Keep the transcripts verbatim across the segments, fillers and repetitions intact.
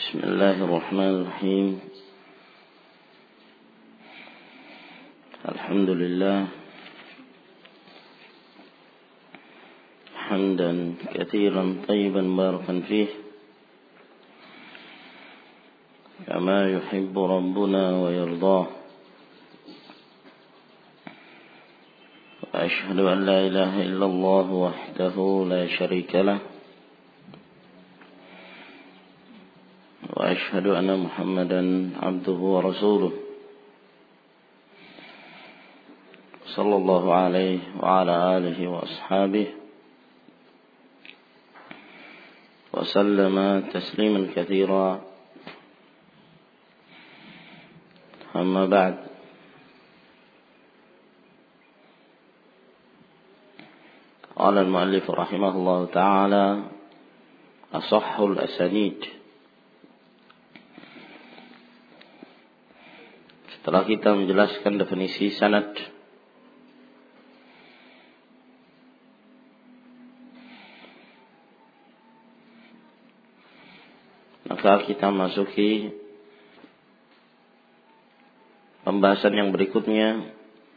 بسم الله الرحمن الرحيم. الحمد لله حمدا كثيرا طيبا باركا فيه كما يحب ربنا ويرضاه. وأشهد أن لا إله إلا الله وحده لا شريك له، وأشهد أن محمدا عبده ورسوله صلى الله عليه وعلى آله وأصحابه وسلم تسليما كثيرا. أما بعد، قال المؤلف رحمه الله تعالى: أصح الأسانيد. Setelah kita menjelaskan definisi sanad, maka kita masuki pembahasan yang berikutnya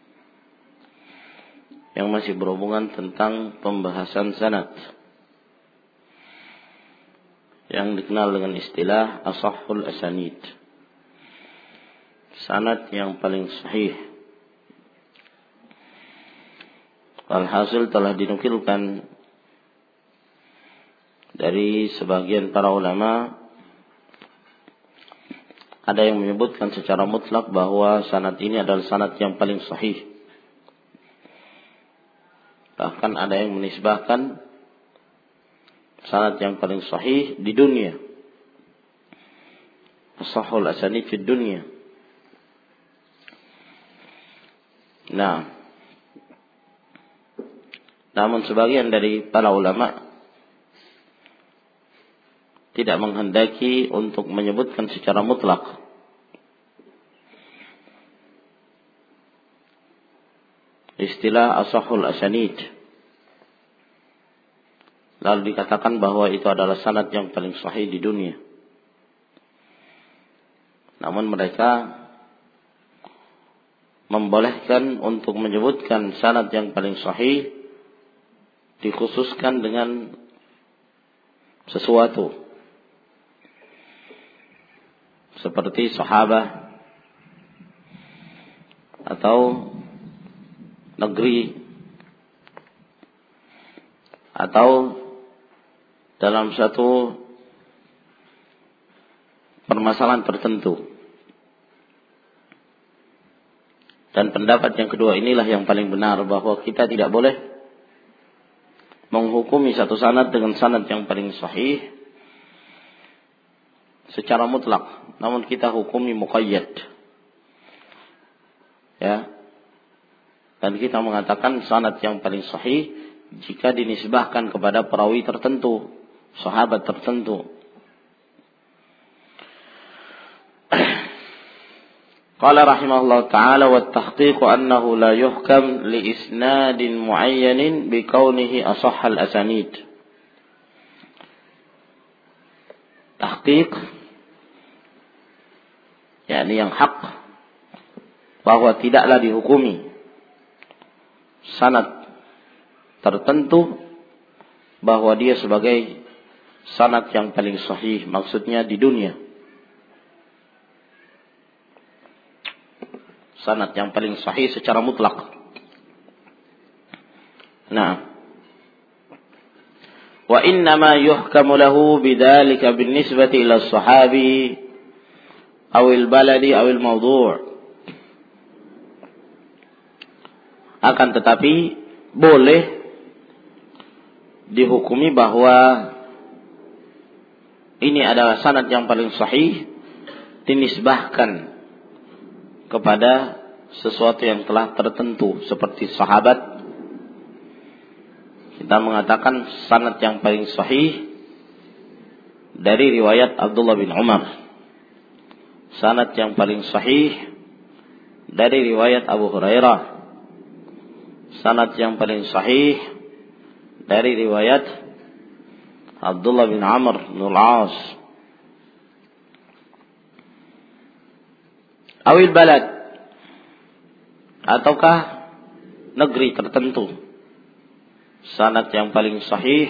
yang masih berhubungan tentang pembahasan sanad yang dikenal dengan istilah ashahul asanid, sanad yang paling sahih. Alhasil telah dinukilkan dari sebagian para ulama, ada yang menyebutkan secara mutlak bahwa sanad ini adalah sanad yang paling sahih. Bahkan ada yang menisbahkan sanad yang paling sahih di dunia, ashahul asanid di dunia. Nah, namun sebagian dari para ulama tidak menghendaki untuk menyebutkan secara mutlak istilah ashahul asanid, lalu dikatakan bahwa itu adalah sanad yang paling sahih di dunia. Namun mereka membolehkan untuk menyebutkan sanad yang paling sahih dikhususkan dengan sesuatu seperti sahabat atau negeri atau dalam satu permasalahan tertentu. Dan pendapat yang kedua inilah yang paling benar, bahwa kita tidak boleh menghukumi satu sanad dengan sanad yang paling sahih secara mutlak, namun kita hukumi muqayyad, ya. Dan kita mengatakan sanad yang paling sahih jika dinisbahkan kepada perawi tertentu, sahabat tertentu. Qala rahimahullah ta'ala: wa tahqiqu annahu la yuhkam li isnadin muayyanin bi kaunihi ashahal asanid. Tahqiq, yakni yang hak, bahwa tidaklah dihukumi sanad tertentu bahwa dia sebagai sanad yang paling sahih, maksudnya di dunia. Sanad yang paling sahih secara mutlak. Nah, wa innama yuhkamu lahu bidzalika binisbati ila sahabi awil baladi awil mawdu'. Akan tetapi boleh dihukumi bahwa ini adalah sanad yang paling sahih dinisbahkan kepada sesuatu yang telah tertentu seperti sahabat. Kita mengatakan sanad yang paling sahih dari riwayat Abdullah bin Umar, sanad yang paling sahih dari riwayat Abu Hurairah, sanad yang paling sahih dari riwayat Abdullah bin Amr bin Al-As, awil balad, ataukah negeri tertentu. Sanad yang paling sahih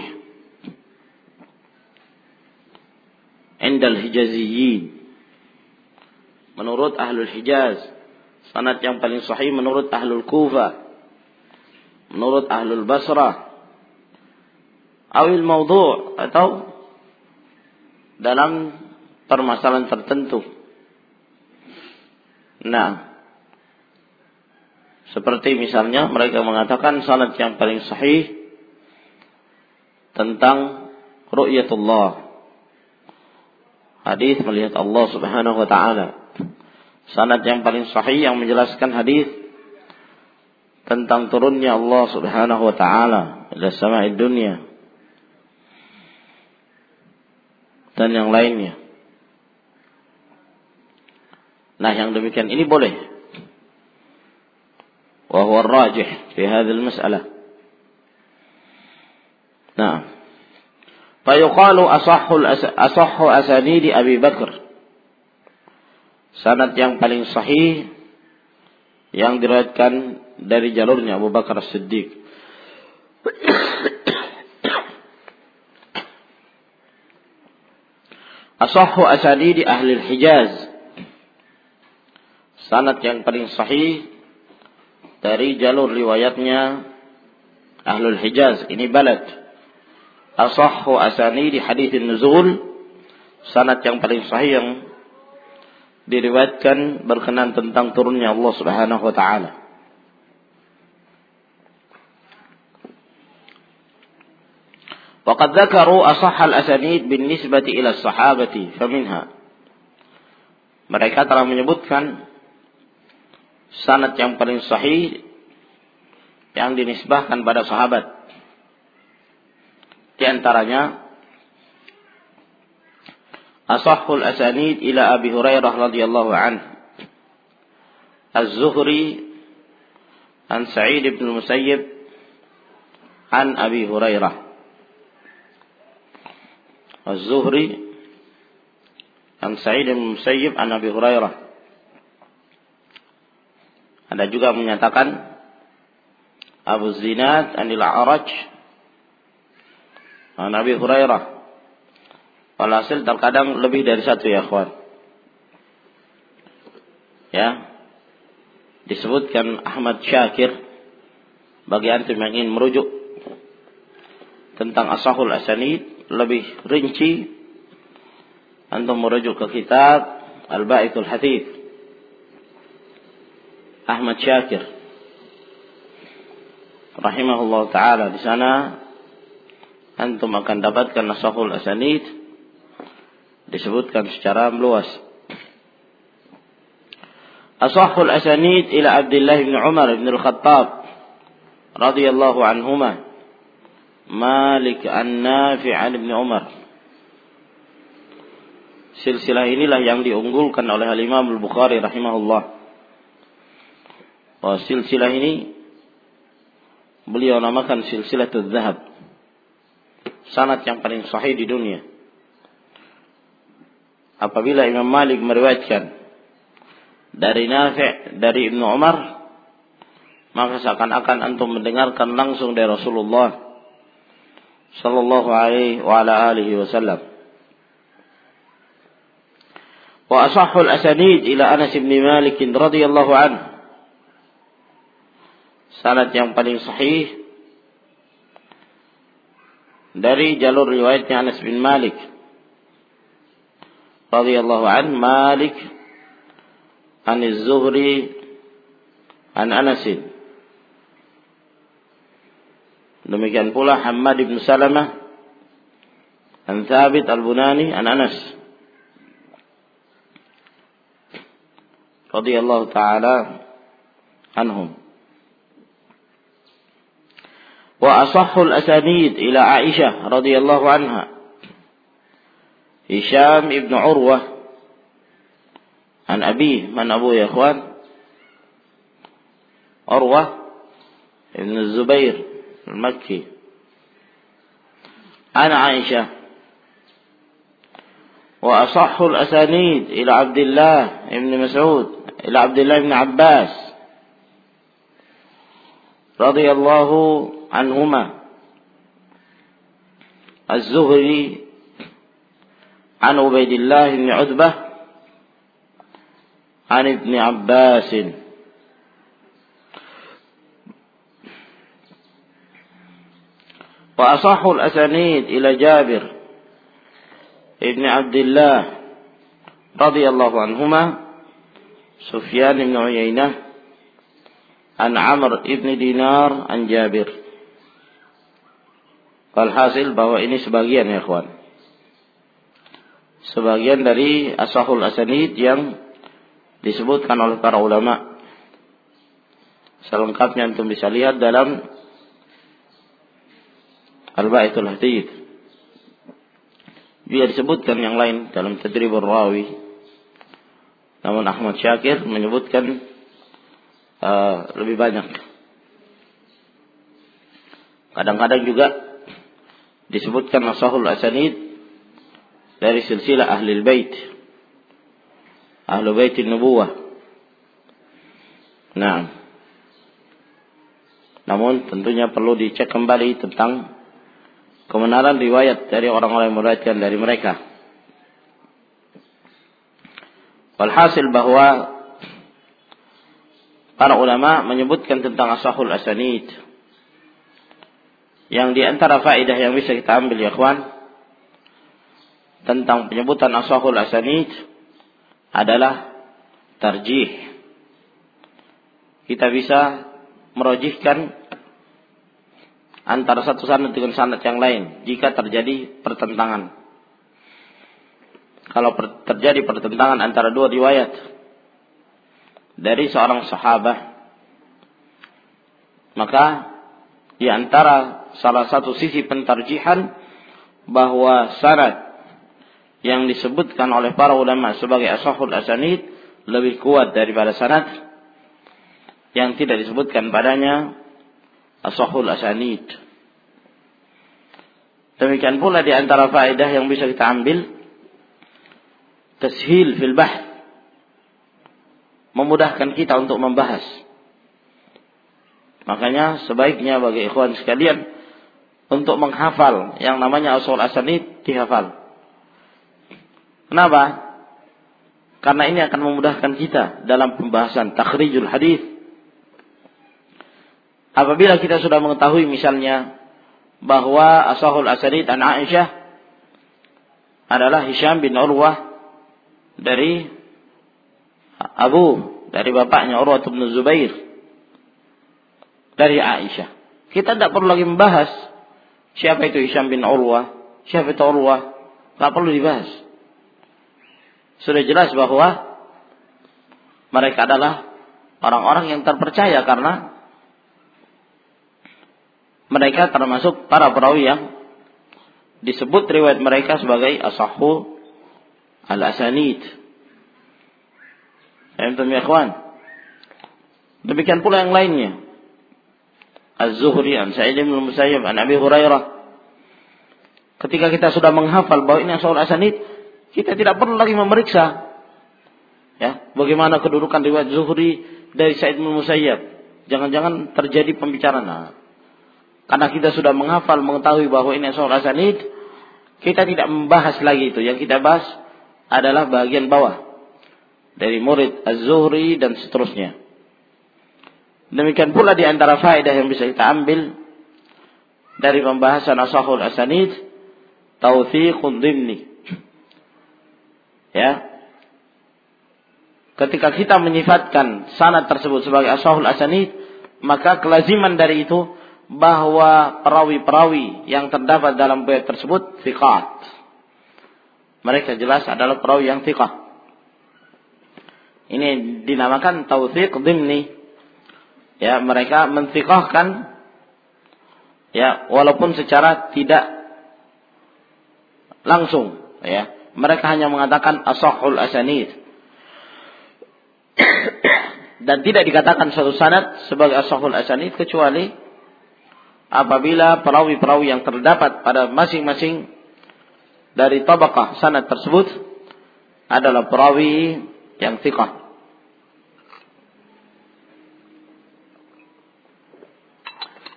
indal Hijaziyyin, menurut ahlul Hijaz. Sanad yang paling sahih menurut ahlul Kufah, menurut ahlul Basrah. Awil maudhu', atau dalam permasalahan tertentu. Nah, seperti misalnya mereka mengatakan sanad yang paling sahih tentang ru'yatullah, hadis melihat Allah Subhanahu wa taala. Sanad yang paling sahih yang menjelaskan hadis tentang turunnya Allah Subhanahu wa taala ila sama'id dunya dan yang lainnya. Nah, yang demikian ini boleh. Wa huwa ar-rajih fi hadhihi al-mas'alah. Nah, fa yuqalu asahhu asahhu asanidi Abi Bakar. Sanad yang paling sahih yang diriwayatkan dari jalurnya Abu Bakar As-Siddiq. Asahhu asanidi ahli al-Hijaz. Sanad yang paling sahih dari jalur riwayatnya Ahlul Hijaz, ini balad. Asahhu asanidi haditsin nuzul, sanad yang paling sahih yang diriwayatkan berkenaan tentang turunnya Allah Subhanahu wa taala. Waqad dzakaru asahhal asanid bin nisbati ila sahabati faminha. Mereka telah menyebutkan sanad yang paling sahih yang dinisbahkan pada sahabat. Di antaranya asahhul asanid ila Abi Hurairah radhiyallahu anhu, Az-Zuhri an Sa'id bin Musayyib an Abi Hurairah. Az-Zuhri an Sa'id bin Musayyib an Abi Hurairah. Ada juga menyatakan Abu Zinad anil A'raj an Abi Hurairah. Walhasil terkadang lebih dari satu ya akhwan. Ya. Disebutkan Ahmad Syakir bagi antum yang ingin merujuk tentang asahul asanid lebih rinci, antum merujuk ke kitab Al-Ba'ithul Hadits Ahmad Syakir rahimahullah taala. Di sana antum akan dapatkan asahul asanid disebutkan secara meluas. Asahul asanid ila Abdullah bin Umar bin Al-Khattab radhiyallahu anhuma, Malik an-Nafi' an Ibn Umar. Silsilah inilah yang diunggulkan oleh Al-Imam Al-Bukhari rahimahullah. Bahwa silsilah ini beliau namakan silsilatul zahab, sanad yang paling sahih di dunia. Apabila Imam Malik meriwayatkan dari Nafi' dari Ibnu Umar, maka seakan-akan antum mendengarkan langsung dari Rasulullah sallallahu alaihi wa ala alihi wasallam. Wa asahhul asanid ila Anas bin Malik radhiyallahu anhu. Sanad yang paling sahih dari jalur riwayatnya Anas bin Malik radhiyallahu an, Malik an Az-Zuhri an Anas. Demikian pula Hammad bin Salamah an Thabit Al-Bunani an Anas radhiyallahu taala anhum. Wa asahhul asanid ila Aisyah radhiyallahu anha, Hisham ibn Urwah an Abi, man Abu ya ikhwan? Urwah ibn Zubair al-Makki an Aisyah. Wa asahhul asanid ila Abdullah ibn Mas'ud إلى عبد الله بن عباس رضي الله عنهما الزهري عن عبيد الله بن عتبة عن ابن عباس وأصح الأسانيد إلى جابر ابن عبد الله رضي الله عنهما سفيان بن عيينة عن عمرو ابن دينار عن Jabir. Walhasil bahwa ini sebagian ya ikhwan, sebagian dari asahul asanid yang disebutkan oleh para ulama. Selengkapnya antum bisa lihat dalam Al-Ba'itul Hadith. Juga disebutkan yang lain dalam Tadribur Rawi. Namun Ahmad Syakir menyebutkan uh, lebih banyak. Kadang-kadang juga disebutkan asahul asanid dari silsilah Ahlul Bait, Ahlul Baitin Nubuwah. Nah, namun tentunya perlu dicek kembali tentang kebenaran riwayat dari orang-orang yang meriwayatkan dari mereka. Walhasil bahwa para ulama menyebutkan tentang asahul asanid. Yang di antara faedah yang bisa kita ambil ya ikhwan tentang penyebutan asahul asanid adalah tarjih. Kita bisa merojihkan antara satu sanad dengan sanad yang lain jika terjadi pertentangan. Kalau per, terjadi pertentangan antara dua riwayat dari seorang sahabat, maka di antara salah satu sisi pentarjihan bahwa sanad yang disebutkan oleh para ulama sebagai asahul asanid lebih kuat daripada sanad yang tidak disebutkan padanya asahul asanid. Demikian pula di antara faedah yang bisa kita ambil tashil fil bahth, memudahkan kita untuk membahas. Makanya sebaiknya bagi ikhwan sekalian untuk menghafal yang namanya asahul asanid dihafal. Kenapa? Karena ini akan memudahkan kita dalam pembahasan takhrijul hadis. Apabila kita sudah mengetahui misalnya bahwa asahul asanid an Aisyah adalah Hisham bin Urwah dari Abu, dari bapaknya Urwah bin Zubair dari Aisyah. Kita tidak perlu lagi membahas siapa itu Hisham bin Urwah, siapa itu Urwah, tidak perlu dibahas. Sudah jelas bahwa mereka adalah orang-orang yang terpercaya karena mereka termasuk para perawi yang disebut riwayat mereka sebagai asahhu al-asanid. Antum ya ikhwan. Demikian pula yang lainnya. Az-Zuhri an Sa'id bin Musayyib an Abi Hurairah. Ketika kita sudah menghafal bahwa ini asahul asanid, kita tidak perlu lagi memeriksa ya, bagaimana kedudukan riwayat Zuhri dari Sa'id bin Musayyib. Jangan-jangan terjadi pembicaraan. Nah, karena kita sudah menghafal, mengetahui bahwa ini asahul asanid, kita tidak membahas lagi itu. Yang kita bahas adalah bagian bawah dari murid Az-Zuhri dan seterusnya. Demikian pula di antara faedah yang bisa kita ambil dari pembahasan asahul asanid, tawthiqun dhimni. Ya. Ketika kita menyifatkan sanad tersebut sebagai asahul asanid, maka kelaziman dari itu bahwa perawi-perawi yang terdapat dalam bait tersebut thiqat. Mereka jelas adalah perawi yang thiqah. Ini dinamakan tawthiq dhimni. Ya, mereka menthiqahkan ya, walaupun secara tidak langsung ya. Mereka hanya mengatakan asahul asanid. Dan tidak dikatakan suatu sanad sebagai asahul asanid kecuali apabila perawi-perawi yang terdapat pada masing-masing dari tabaqah sanad tersebut adalah perawi yang thiqah.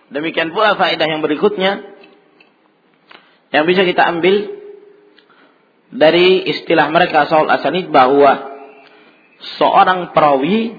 Demikian pula faedah yang berikutnya yang bisa kita ambil dari istilah mereka ashabul asanid, bahwa seorang perawi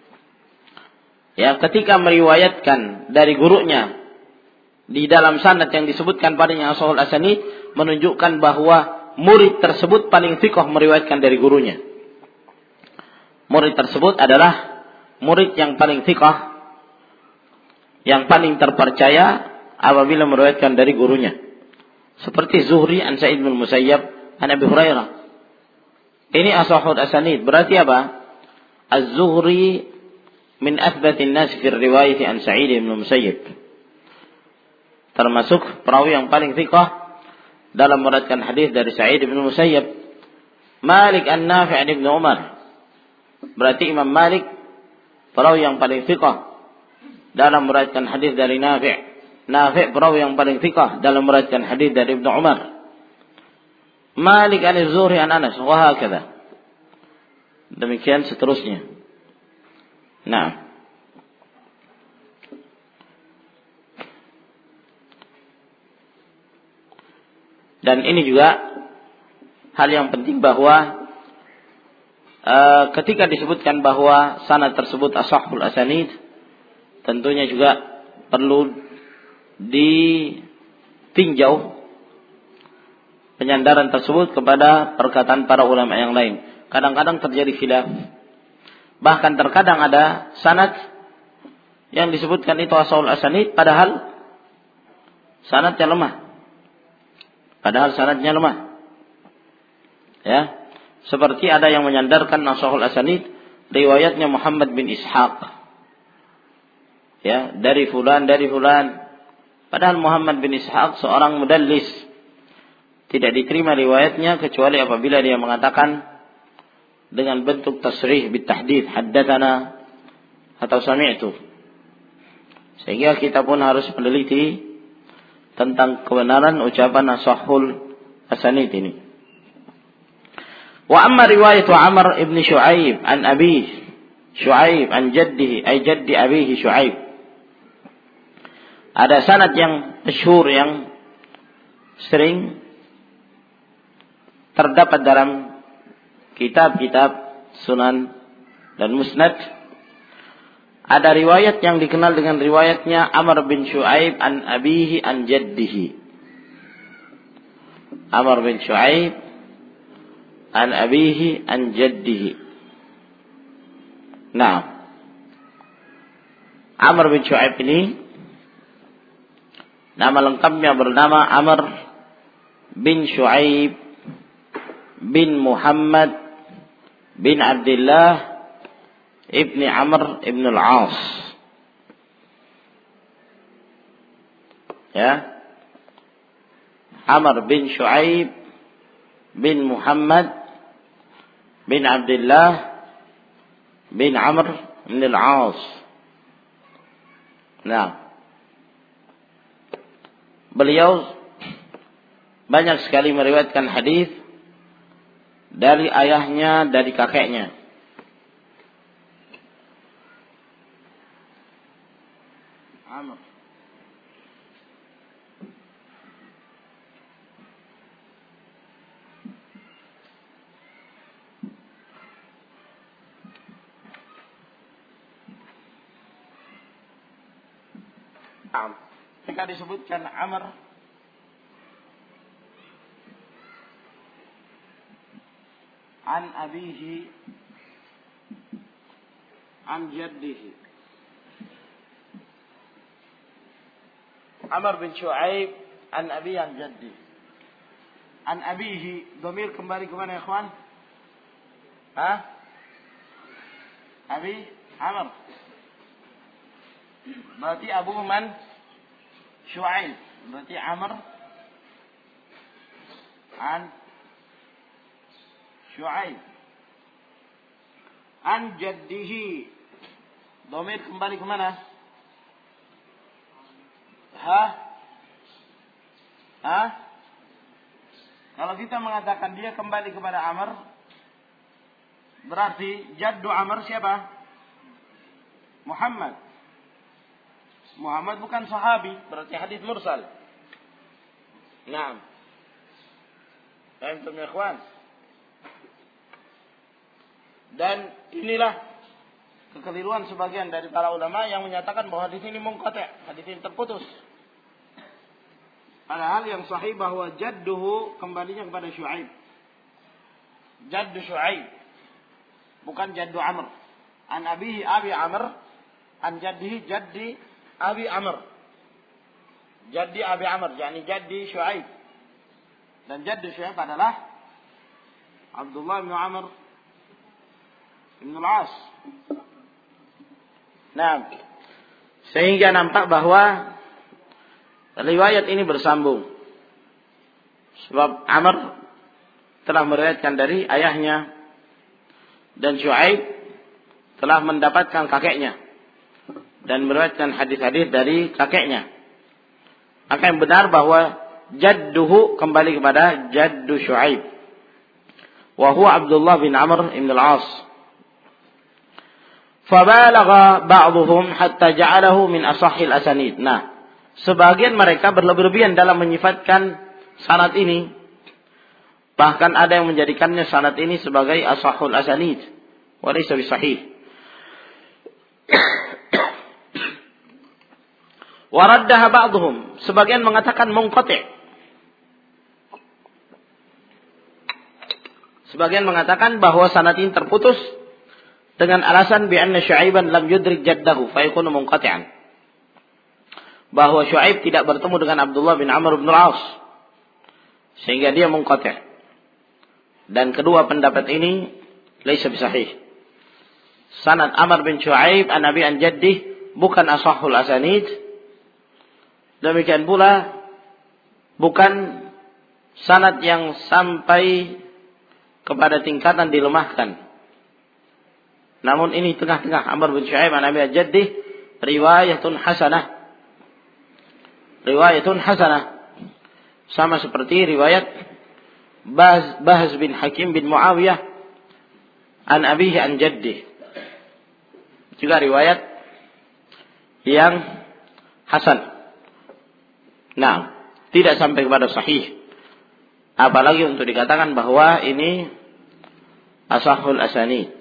ya ketika meriwayatkan dari gurunya di dalam sanad yang disebutkan padanya ashabul asanid, menunjukkan bahwa murid tersebut paling thiqah meriwayatkan dari gurunya. Murid tersebut adalah murid yang paling thiqah, yang paling terpercaya apabila meriwayatkan dari gurunya. Seperti Zuhri an Sa'id bin Musayyab an Abi Hurairah. Ini ashabul asanid. Berarti apa? Az-Zuhri min athbatin nas fi riwayat an Sa'id bin Musayyab. Termasuk perawi yang paling thiqah dalam meriwayatkan hadis dari Sa'id bin Musayyab. Malik an Nafi' an Ibnu Umar. Berarti Imam Malik perawi yang paling thiqah dalam meriwayatkan hadis dari Nafi'. Nafi' perawi yang paling thiqah dalam meriwayatkan hadis dari Ibnu Umar. Malik an Az-Zuhri an Anas wa hakadha. Demikian seterusnya. Nah, dan ini juga hal yang penting bahwa uh, ketika disebutkan bahwa sanad tersebut ashahul asanid, tentunya juga perlu ditinjau penyandaran tersebut kepada perkataan para ulama yang lain. Kadang-kadang terjadi khilaf. Bahkan terkadang ada sanad yang disebutkan itu ashahul asanid padahal sanadnya lemah. Padahal sanadnya lemah. Ya, seperti ada yang menyandarkan ashahul asanid riwayatnya Muhammad bin Ishaq. Ya, dari fulan dari fulan. Padahal Muhammad bin Ishaq seorang mudallis. Tidak diterima riwayatnya kecuali apabila dia mengatakan dengan bentuk tasrih bitahdid, haddatsana atau sami'tu. Sehingga kita pun harus meneliti tentang kebenaran ucapan ashahul asanid ini. Wa amma riwayat Amr ibn Shu'aib an abihi Shu'aib an jaddihi ay jaddi abihi Shu'aib. Ada sanad yang masyhur yang sering terdapat dalam kitab-kitab Sunan dan Musnad. Ada riwayat yang dikenal dengan riwayatnya Amr bin Shu'aib an abihi an jaddihi. Amr bin Shu'aib an abihi an jaddihi. Nah, Amr bin Shu'aib ini nama lengkapnya bernama Amr bin Shu'aib bin Muhammad bin Abdullah ibni Amr ibn al-As. Ya, Amr bin Shu'aib bin Muhammad bin Abdullah bin Amr ibn al-As. Nah, beliau banyak sekali meriwayatkan hadis dari ayahnya, dari kakeknya. Amr. Amr. Jika disebutkan Amr an abihi an jaddihi. Amr bin Shu'aib an abihi an jaddi. An abihi, dhamir kembali ke mana ya ikhwan? Hah? Abi Amr. Berarti Abu man? Shu'aib. Berarti Amr an Shu'aib an jaddihi. Dhamir kembali ke mana? Hah? Hah? Kalau kita mengatakan dia kembali kepada Amr, berarti jaddu Amr siapa? Muhammad. Muhammad bukan sahabi, berarti hadis mursal. Naam. Antum ya ikhwan. Dan inilah kekeliruan sebagian dari para ulama yang menyatakan bahwa hadis ini munqati', hadis ini terputus. Padahal yang sahih bahwa jadduhu kembalinya kepada Syuaib. Jaddu Syuaib, bukan jaddu Amr. An abihi Abi Amr, an jaddihi jaddi Abi Amr. Jaddi Abi Amr, yakni jaddi Syuaib. Dan jaddu Syuaib adalah Abdullah bin Amr bin Al-As. Nah, sehingga nampak bahwa riwayat ini bersambung. Sebab Amr telah meriwayatkan dari ayahnya dan Syuaib telah mendapatkan kakeknya dan meriwayatkan hadis-hadis dari kakeknya. Maka yang benar bahwa jadduhu kembali kepada jaddu Syuaib. Wa huwa Abdullah bin Amr bin Al-As. Fabalagha ba'dhum hatta ja'alahu min asahhil asanid. Nah, sebagian mereka berlebih-lebihan dalam menyifatkan sanad ini. Bahkan ada yang menjadikannya sanad ini sebagai asahhul asanid. Wa laysa bisahih. Wa raddaha ba'dhum. Sebagian mengatakan munqati'. Sebagian mengatakan bahwa sanad ini terputus dengan alasan bi anna Syuaiban lam yudrik jaddahu fa yakunu munqati'an. Bahwa Syuaib tidak bertemu dengan Abdullah bin Amr bin Al-As sehingga dia munqati'. Dan kedua pendapat ini laisa bisahih. Sanad Amr bin Syuaib an Abi an Jaddih bukan asahhul asanid. Demikian pula bukan sanad yang sampai kepada tingkatan dilemahkan. Namun ini tengah-tengah. Amr bin Syuaib an Abi an Jaddih riwayatun hasanah. Riwayatun hasanah. Sama seperti riwayat Bahz, Bahz bin Hakim bin Muawiyah an abihi an jaddih. Juga riwayat yang hasan. Nah, tidak sampai kepada sahih. Apalagi untuk dikatakan bahwa ini asahhul asanid.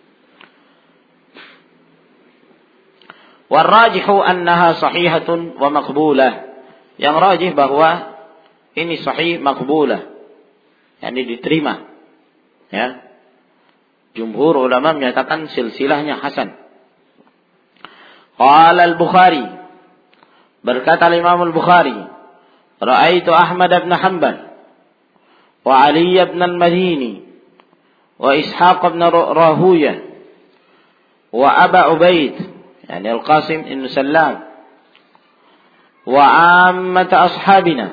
Warrajihu annaha sahihatun wa maqbulah. Yang rajih bahwa ini sahih maqbulah. Yang diterima. Ya. Jumhur ulama menyatakan silsilahnya hasan. Qala al-Bukhari. Berkata Imam al-Bukhari, Ra'aitu Ahmad bin Hanbal wa Ali bin al-Madini wa Ishaq bin Rahuyah wa Aba Ubaid, yani Al-Qasim bin Sallam wa ammat ashabina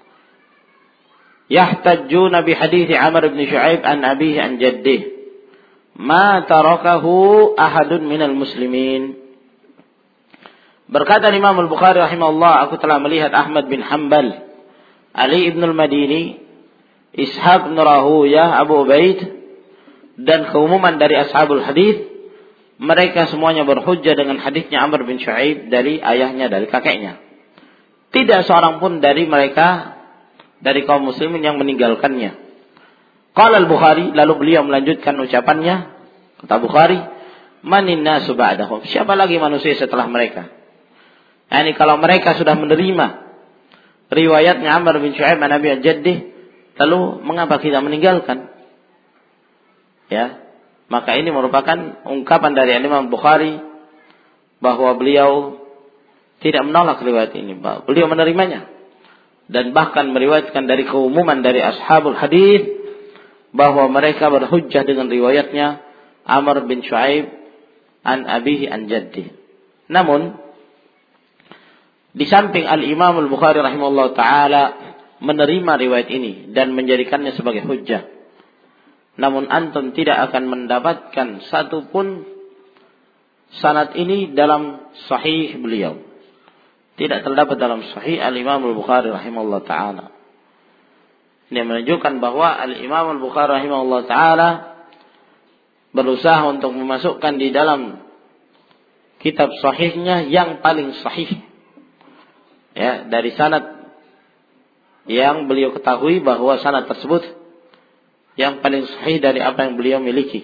yahtajjuna bi hadits Amr bin Syuaib an abihi an jaddih ma tarakahu ahadun minal muslimin. Berkata Imam Al-Bukhari rahimahullah, aku telah melihat Ahmad bin Hanbal, Ali ibn al-Madini, Ishaq bin Rahuyah, Abu Ubaid, dan keumuman dari ashabul hadis, mereka semuanya berhujjah dengan hadisnya Amr bin Syuaib dari ayahnya, dari kakeknya. Tidak seorang pun dari mereka dari kaum muslimin yang meninggalkannya. Qala al-Bukhari, lalu beliau melanjutkan ucapannya, kata Bukhari, manin nasu ba'dahum, siapa lagi manusia setelah mereka? Yani kalau mereka sudah menerima riwayatnya Amr bin Syuaib an Abi Jaddih, lalu mengapa kita meninggalkan? Ya, maka ini merupakan ungkapan dari Imam Bukhari bahwa beliau tidak menolak riwayat ini, beliau menerimanya dan bahkan meriwayatkan dari keumuman dari ashabul hadis bahwa mereka berhujjah dengan riwayatnya Amr bin Syuaib an abihi an jaddih. Namun di samping Al-Imam Al-Bukhari rahimahullah ta'ala menerima riwayat ini dan menjadikannya sebagai hujjah, namun antum tidak akan mendapatkan satupun sanad ini dalam sahih beliau. Tidak terdapat dalam sahih Al-Imam Al-Bukhari rahimahullah ta'ala. Ini menunjukkan bahwa Al-Imam Al-Bukhari rahimahullah ta'ala berusaha untuk memasukkan di dalam kitab sahihnya yang paling sahih. Ya, dari sanad yang beliau ketahui bahwa sanad tersebut yang paling sahih dari apa yang beliau miliki.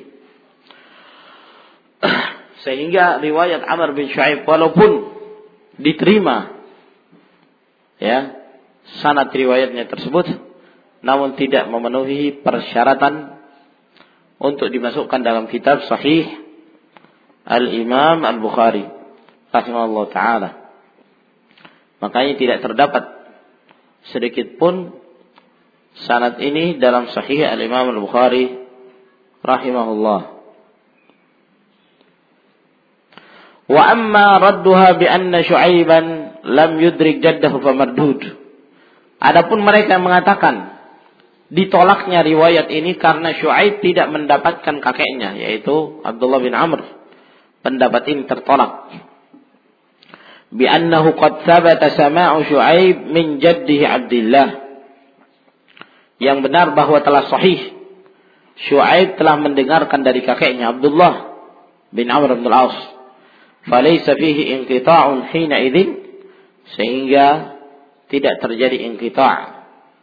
Sehingga riwayat Amr bin Shu'aib walaupun diterima ya sanad riwayatnya tersebut, namun tidak memenuhi persyaratan untuk dimasukkan dalam kitab sahih Al-Imam Al-Bukhari rahimahullah ta'ala. Makanya tidak terdapat sedikit pun sanad ini dalam sahih Al-Imam Al-Bukhari rahimahullah. Wa amma radduha bi anna Syu'aiban lam yudrik jaddahu famardud. Adapun mereka yang mengatakan ditolaknya riwayat ini karena Syu'aib tidak mendapatkan kakeknya, yaitu Abdullah bin Amr. Pendapat ini tertolak. Bi annahu qad thabata sama'u Syu'aib min jaddihi Abdullah. Yang benar bahwa telah sahih Syu'aib telah mendengarkan dari kakeknya Abdullah bin Amr bin Al-As. Falaysa fihi inqita'un hina idzin, sehingga tidak terjadi inqita',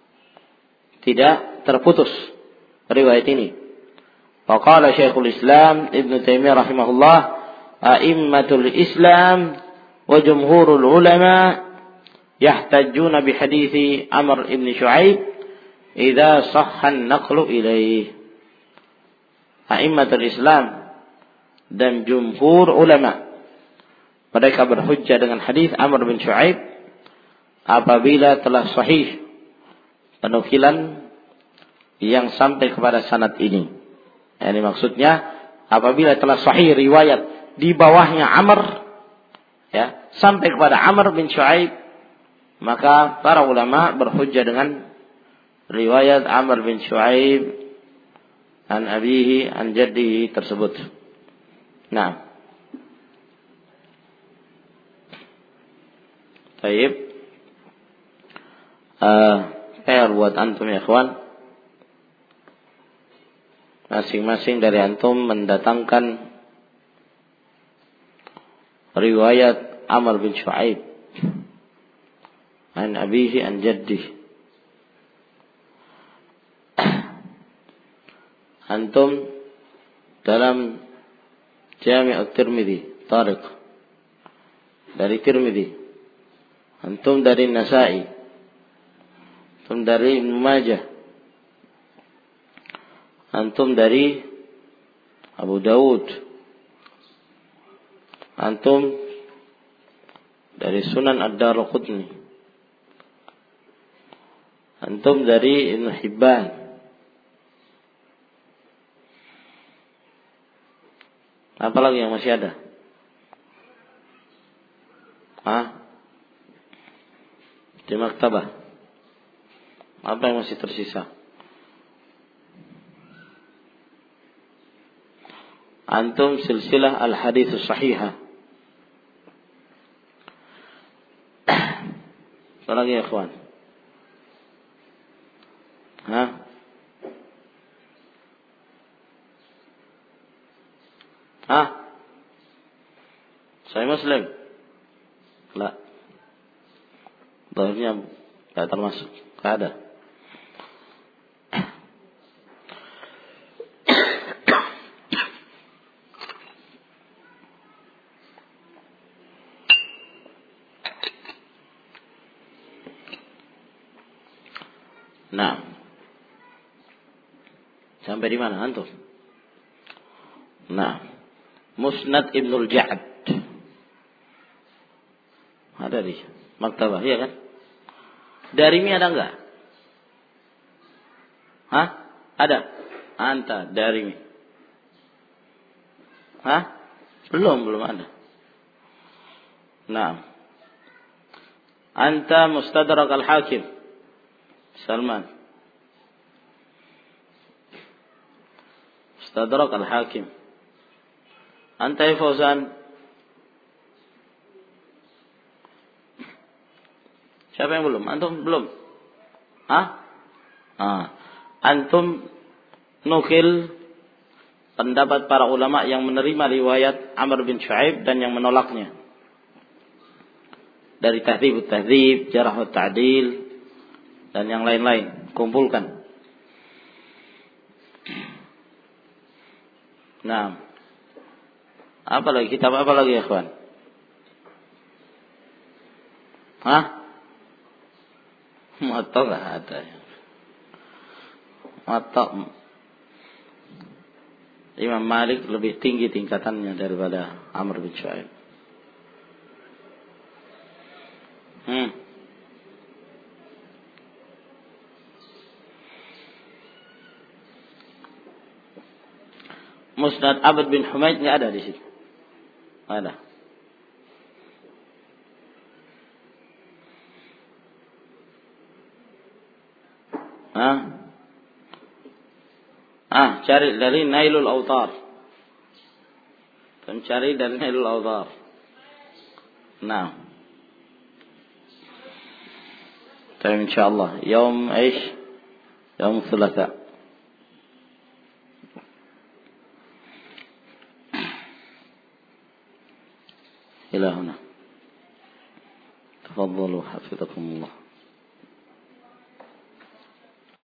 tidak terputus riwayat ini. Faqala Syekhul Islam Ibn Taimiyah rahimahullah, a'immatul Islam wa jumhurul ulama yahtajjuna bihadithi Amr ibn Shu'aib idza sahha an-naqlu ilayhi. A'immatul Islam dan jumhur ulama, mereka berhujjah dengan hadis Amr bin Shu'aib apabila telah sahih penukilan yang sampai kepada sanad ini. Ini maksudnya apabila telah sahih riwayat di bawahnya Amr ya sampai kepada Amr bin Shu'aib, maka para ulama berhujjah dengan riwayat Amr bin Shu'aib an abihi an jaddihi tersebut. Nah, baik. Uh, P R buat antum ya kawan. Masing-masing dari antum mendatangkan riwayat Amr bin Shu'aib an abihi an jaddihi. Antum dalam Jami' at-Tirmidzi, Tariq dari Tirmidzi. Antum dari Nasa'i. Antum dari Ibn Majah. Antum dari Abu Dawud. Antum dari Sunan Ad-Darqutni. Antum dari Ibn Hibban. Apa lagi yang masih ada? Hah? Di maktabah. Apa yang masih tersisa? Antum silsilah al-hadits sahihah. Apa lagi ya ikhwan? Hah? Hah? Saya Muslim? La. Dhahirnya tidak termasuk. Tidak ada. Nah. Sampai di mana antum? Nah. Musnad Ibnul Ja'ad. Ada di maktabah, iya kan? Darimi ada enggak? Hah? Ada? Anta, Darimi. Hah? Belum, belum ada. Nah. Anta Mustadrak Al-Hakim. Salman. Mustadrak Al-Hakim. Anta ya Fauzan. Siapa yang belum? Antum belum? Hah? Ah. Antum nukil pendapat para ulama yang menerima riwayat Amr bin Shu'aib dan yang menolaknya. Dari Tahdzibut Tahdzib, Jarh wa Ta'dil dan yang lain-lain, kumpulkan. Nah, apa lagi? Kitab apa lagi ya, ikhwan? Hah? Mata enggak ada. Mata Imam Malik lebih tinggi tingkatannya daripada Amr bin Shu'aib. Hmm. Musnad Abd bin Humaid enggak ada di situ. Ada. Ah. Ah, cari dari Nailul Awtar. Dan cari dari Nailul Awtar. Nah. Tapi insyaallah يوم ايش؟ يوم الثلاثاء. إلى هنا. تفضلوا حفظكم الله.